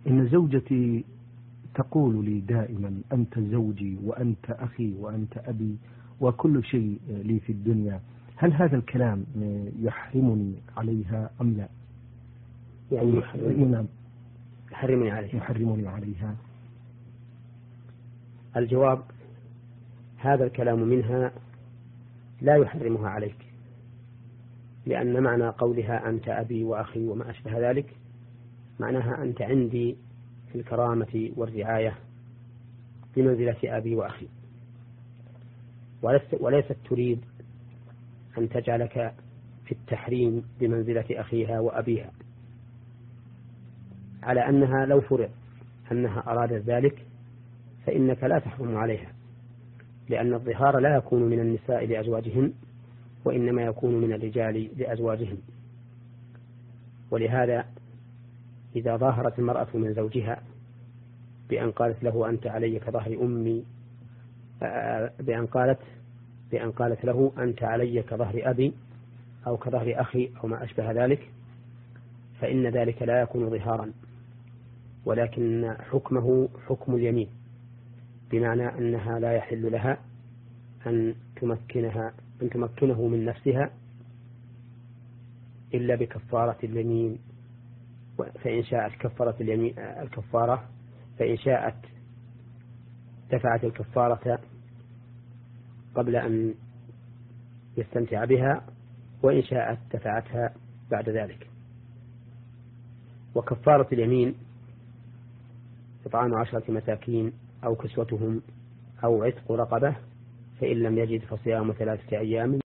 إن زوجتي تقول لي دائما أنت زوجي وأنت أخي وأنت أبي وكل شيء لي في الدنيا، هل هذا الكلام يحرمني عليها أم لا؟ يعني يحرمني عليها. الجواب: هذا الكلام منها لا يحرمها عليك، لأن معنى قولها أنت أبي وأخي وما أشبه ذلك معناها أنت عندي في الكرامة والرعاية بمنزلة أبي وأخي، وليست تريد أن تجعلك في التحريم بمنزلة أخيها وأبيها، على أنها لو فرض أنها أرادت ذلك فإنك لا تحرم عليها، لأن الظهار لا يكون من النساء لأزواجهن، وإنما يكون من الرجال لأزواجهن. ولهذا إذا ظاهرت المرأة من زوجها بأن قالت له أنت علي كظهر أمي، بأن قالت له أنت علي كظهر أبي أو كظهر أخي أو ما أشبه ذلك، فإن ذلك لا يكون ظهارا، ولكن حكمه حكم اليمين، بمعنى أنها لا يحل لها أن تمكنه من نفسها إلا بكفارة اليمين، فإن شاءت كفرت الكفارة، فإن شاءت دفعت الكفارة قبل أن يستمتع بها، وإن شاءت دفعتها بعد ذلك. وكفارة اليمين إطعام 10 مساكين أو كسوتهم أو عتق رقبة، فإن لم يجد فصيام 3 أيام